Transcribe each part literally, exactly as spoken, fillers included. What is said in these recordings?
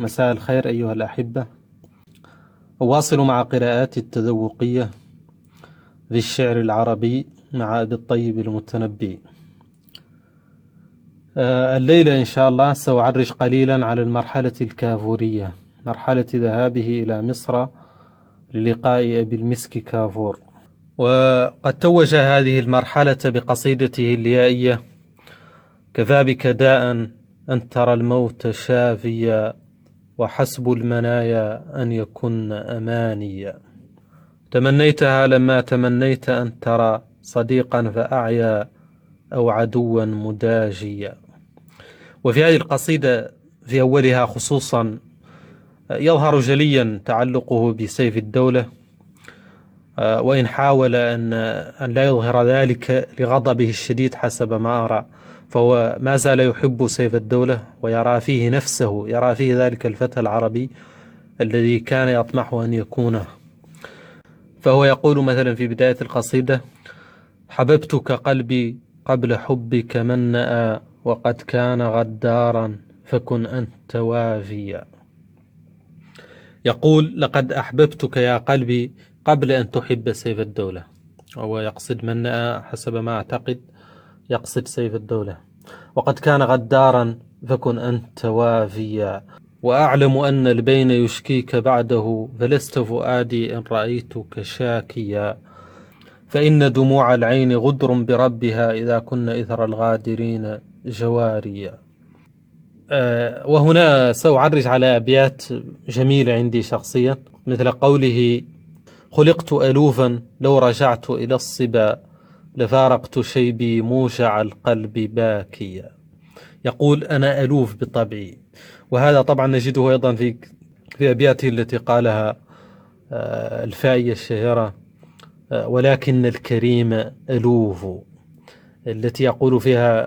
مساء الخير أيها الأحبة. أواصل مع قراءاتي التذوقية في الشعر العربي مع أبي الطيب المتنبي. آه الليلة إن شاء الله سأعرج قليلا على المرحلة الكافورية، مرحلة ذهابه إلى مصر للقاء أبي المسك كافور. وقد توج هذه المرحلة بقصيدته اليائية: كفى بك داء أن ترى الموت شافيا، وحسب المنايا أن يكن أمانيا. تمنيتها لما تمنيت أن ترى صديقا فأعيا، أو عدوا مداجيا. وفي هذه القصيدة في أولها خصوصا يظهر جليا تعلقه بسيف الدولة، وإن حاول أن أن لا يظهر ذلك لغضبه الشديد حسب ما أرى، فهو ما زال يحب سيف الدولة ويرى فيه نفسه، يرى فيه ذلك الفتى العربي الذي كان يطمح أن يكونه. فهو يقول مثلا في بداية القصيدة: حببتك قلبي قبل حبك من نأى، وقد كان غدارا فكن أنت وافيا. يقول: لقد أحببتك يا قلبي قبل أن تحب سيف الدولة. هو يقصد من نأى حسب ما أعتقد، يقصد سيف الدولة. وقد كان غدارا فكن أنت وافيا، وأعلم أن البين يشكيك بعده، فلست فؤادي إن رأيتك شاكيا. فإن دموع العين غدر بربها، إذا كن إثر الغادرين جواريا. أه وهنا سأعرج على أبيات جميلة عندي شخصيا، مثل قوله: خلقت ألوفا لو رجعت إلى الصبا، لفارقت شيبي موجع القلب باكيا. يقول: أنا ألوف بطبعي. وهذا طبعا نجده أيضا في في أبياته التي قالها أه الفائية الشهيرة: ولكن الكريم ألوف، التي يقول فيها: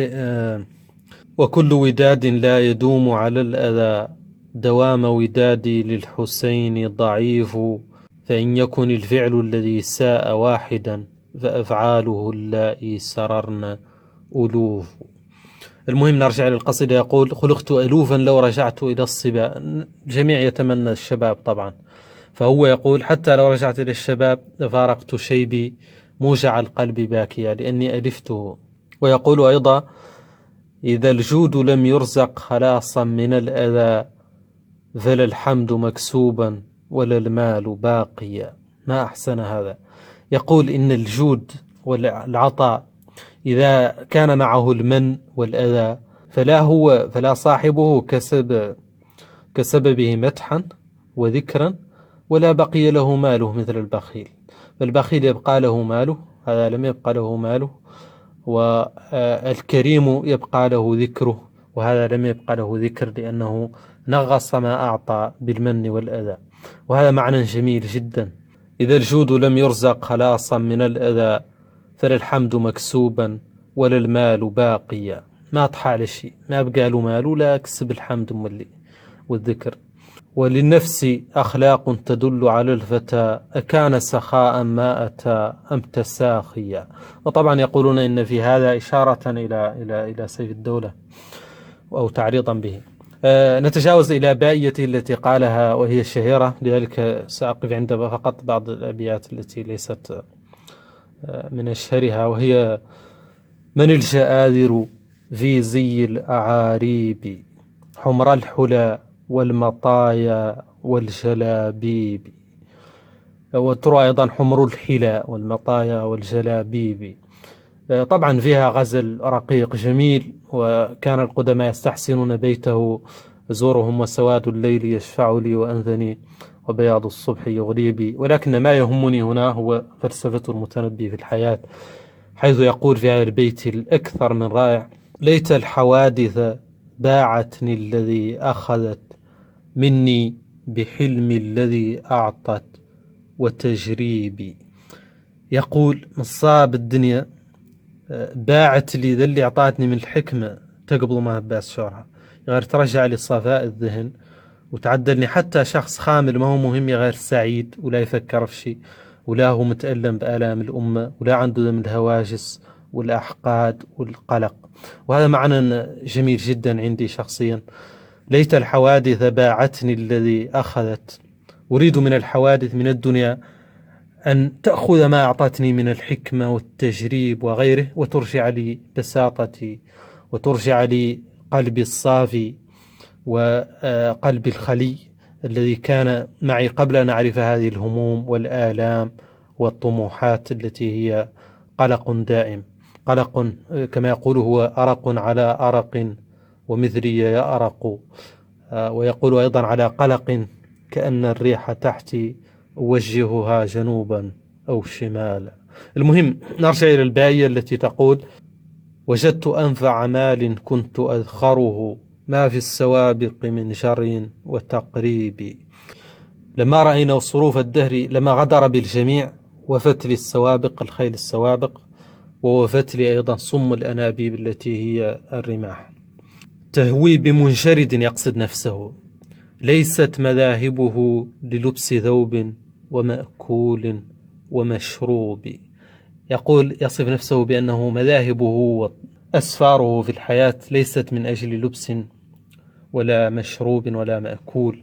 وكل وداد لا يدوم على الأذى، دوام ودادي للحسين ضعيف، فإن يكن الفعل الذي ساء واحدا، فأفعاله اللائي سررن ألوف. المهم نرجع للقصيدة. يقول: خلقت ألوفا لو رجعت إلى الصبا. الجميع يتمنى الشباب طبعا، فهو يقول: حتى لو رجعت إلى الشباب فارقت شيبي موجع القلب باكيا، لأني ألفته. ويقول أيضا: إذا الجود لم يرزق خلاصا من الأذى، فلا الحمد مكسوبا ولا المال باقيا. ما أحسن هذا. يقول: إن الجود والعطاء إذا كان معه المن والأذى، فلا هو فلا صاحبه كسب كسببه مدحا وذكرا، ولا بقي له ماله مثل البخيل. فالبخيل يبقى له ماله، هذا لم يبقى له ماله. والكريم يبقى له ذكره، وهذا لم يبقى له ذكر، لأنه نغص ما أعطى بالمن والأذى. وهذا معنى جميل جدا: إذا الجود لم يرزق خلاصا من الأذى، فلا الحمد مكسوبا ولا المال باقيا. ما طحى على شيء، ما بقى له مال ولا كسب الحمد مولي والذكر. وللنفس أخلاق تدل على الفتى، أكان سخاء ما أتى أم تساخيا. وطبعا يقولون إن في هذا إشارة إلى إلى إلى سيف الدولة أو تعريضا به. أه نتجاوز إلى بائيته التي قالها وهي الشهيرة، لذلك سأقف عند فقط بعض الأبيات التي ليست من أشهرها، وهي: من الجآذر في زي الأعاريب، حمر الحلى والمطايا والجلابيب. وترى أيضا حمر الحلى والمطايا والجلابيب. طبعا فيها غزل رقيق جميل، وكان القدماء يستحسنون بيته: زورهم وسواد الليل يشفع لي، وأنذني وبياض الصبح يغريبي. ولكن ما يهمني هنا هو فلسفة المتنبي في الحياة، حيث يقول في هذا البيت الأكثر من رائع: ليت الحوادث باعتني الذي أخذت مني، بحلمي الذي أعطت وتجريبي. يقول: نصاب الدنيا باعت لي ذا اللي أعطاتني من الحكمة تقبل ما هباس شورها، غير ترجع لي صفاء الذهن، وتعدلني حتى شخص خامل ما هو مهم، غير سعيد ولا يفكر في شيء، ولا هو متألم بآلام الأمة، ولا عنده من الهواجس والأحقاد والقلق. وهذا معنى جميل جدا عندي شخصيا. ليت الحوادث باعتني الذي أخذت. أريد من الحوادث من الدنيا أن تأخذ ما أعطتني من الحكمة والتجريب وغيره، وترجع لي بساطتي، وترجع لي قلبي الصافي وقلبي الخلي الذي كان معي قبل أن أعرف هذه الهموم والآلام والطموحات التي هي قلق دائم. قلق كما يقول هو أرق على أرق ومثلي يأرق، ويقول أيضا على قلق كأن الريح تحتي أوجهها جنوبا أو شمالا. المهم نرجع إلى الباقية التي تقول: وجدت أنفع مال كنت أذخره، ما في السوابق من جر وتقريب. لما رأينا صروف الدهر لما غدر بالجميع، وفت لي السوابق، الخيل السوابق، ووفت لي أيضا صم الأنابيب التي هي الرماح. تهوي بمنشرد، يقصد نفسه، ليست مذاهبه للبس ثوب ومأكول ومشروب. يقول يصف نفسه بأنه مذاهبه وأسفاره في الحياة ليست من أجل لبس ولا مشروب ولا مأكول.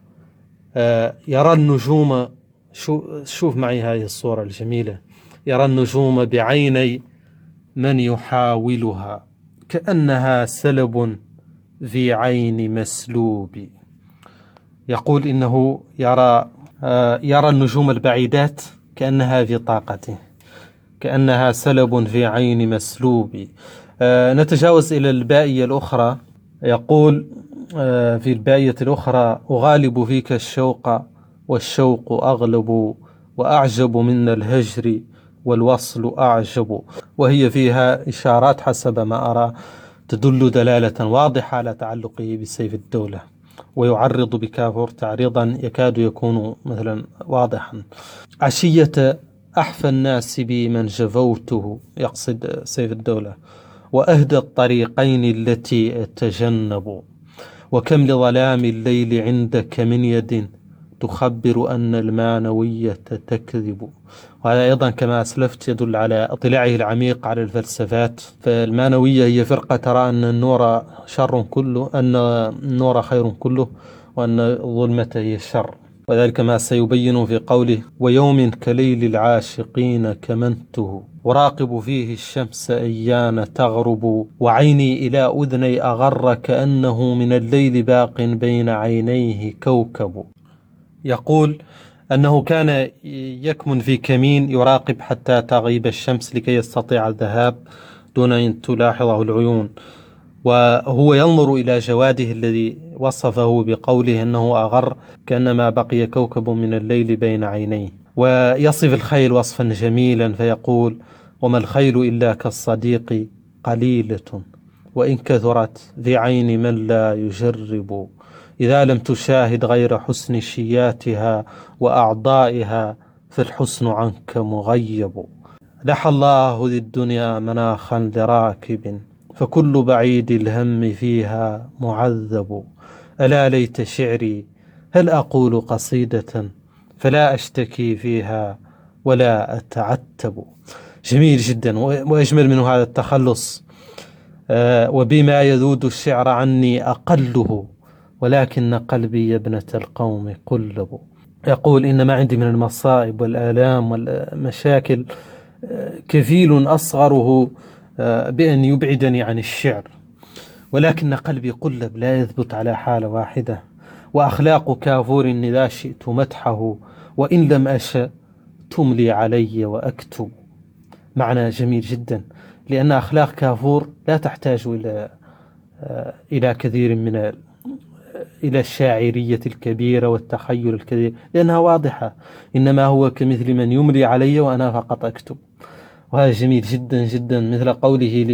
آه يرى النجوم، شوف معي هذه الصورة الجميلة، يرى النجوم بعيني من يحاولها، كأنها سلب في عين مسلوب. يقول إنه يرى آه يرى النجوم البعيدات كأنها في طاقته، كأنها سلب في عين مسلوب. آه نتجاوز إلى البائية الأخرى. يقول آه في البائية الأخرى: أغالب فيك الشوق والشوق أغلب، وأعجب من الهجر والوصل أعجب. وهي فيها إشارات حسب ما أرى تدل دلالة واضحة على تعلقه بسيف الدولة، ويعرض بكافور تعريضا يكاد يكون مثلا واضحا: عشية أحفى الناس بي من جفوته، يقصد سيف الدولة، وأهدى الطريقين التي أتجنب، وكم لظلام الليل عندك من يد تخبر أن المانوية تكذب. وهذا أيضا كما أسلفت يدل على اطلاعه العميق على الفلسفات. فالمانوية هي فرقة ترى أن النور شر كله، أن النور خير كله، وأن الظلمة هي الشر. وذلك ما سيبين في قوله: ويوم كليل العاشقين كمنته، أراقب فيه الشمس أيان تغرب، وعيني إلى أذني أغر كأنه من الليل باق بين عينيه كوكب. يقول أنه كان يكمن في كمين يراقب حتى تغيب الشمس لكي يستطيع الذهاب دون أن تلاحظه العيون، وهو ينظر إلى جواده الذي وصفه بقوله أنه أغر كأنما بقي كوكب من الليل بين عينيه. ويصف الخيل وصفا جميلا فيقول: وما الخيل إلا كالصديق قليلة، وإن كثرت في عين من لا يجرب، إذا لم تشاهد غير حسن شياتها وأعضائها فالحسن عنك مغيب. لحى الله ذي الدنيا مناخا لراكب، فكل بعيد الهم فيها معذب. ألا ليت شعري هل أقول قصيدة فلا أشتكي فيها ولا أتعتب. جميل جدا، وأجمل من هذا التخلص: آه وبما يذود الشعر عني أقله، ولكن قلبي يا ابنة القوم قلب. يقول: إن ما عندي من المصائب والآلام والمشاكل كفيل أصغره بأن يبعدني عن الشعر، ولكن قلبي قلب لا يثبت على حالة واحدة، وأخلاق كافور إذا شئت مدحه، وإن لم أشأ تملي علي وأكتب. معنى جميل جدا، لأن أخلاق كافور لا تحتاج إلى إلى كثير من إلى الشاعرية الكبيرة والتخيل الكبير، لأنها واضحة، إنما هو كمثل من يملي علي وأنا فقط أكتب. وهذا جميل جدا جدا، مثل قوله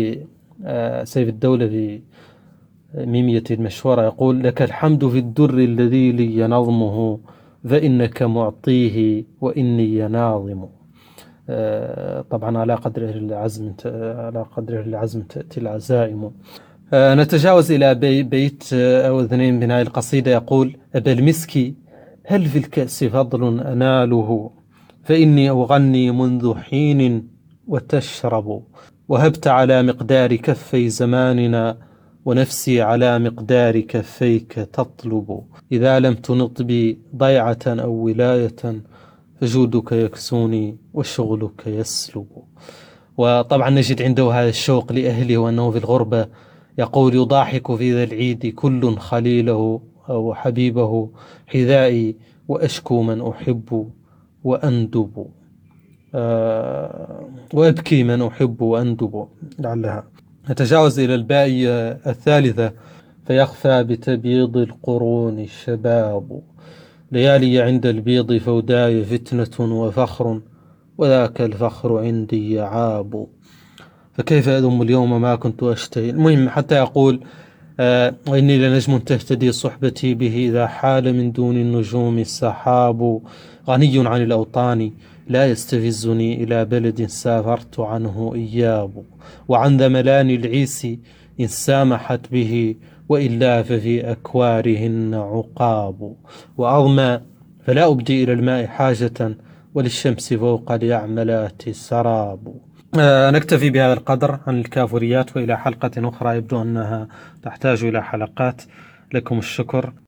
لسيف الدولة في ميمية المشهورة، يقول: لك الحمد في الدر الذي لي نظمه، فإنك معطيه وإني ناظم. طبعا على قدر العزم على قدر العزم تأتي العزائم. نتجاوز إلى بيت أو اثنين من هذه القصيدة. يقول: أبا المسك هل في الكأس فضل أناله، فإني أغني منذ حين وتشرب، وهبت على مقدار كفي زماننا ونفسي على مقدار كفيك تطلب. إذا لم تنط بي ضيعة أو ولاية فجودك يكسوني وشغلك يسلب. وطبعا نجد عنده هذا الشوق لأهله وأنه في الغربة، يقول: يضاحك في ذا العيد كل خليله أو حبيبه حذائي وأشكو من أحب وأندب. أه وأبكي من أحب وأندب. لعلها نتجاوز إلى الباء الثالثة: فيخفى بتبييض القرون الشباب. ليالي عند البيض فوداي فتنة وفخر، وذاك الفخر عندي يعاب. فكيف أذم اليوم ما كنت أشتهي. المهم حتى يقول: آه وإني لنجم تهتدي صحبتي به إذا حال من دون النجوم السحاب. غني عن الأوطان لا يستفزني إلى بلد سافرت عنه إياب. وعن ذملان العيس إن سامحت به، وإلا ففي أكوارهن عقاب. وأظمى فلا أبدي إلى الماء حاجة، وللشمس فوق اليعملات سراب. آه نكتفي بهذا القدر عن الكافوريات، وإلى حلقة أخرى يبدو أنها تحتاج إلى حلقات. لكم الشكر.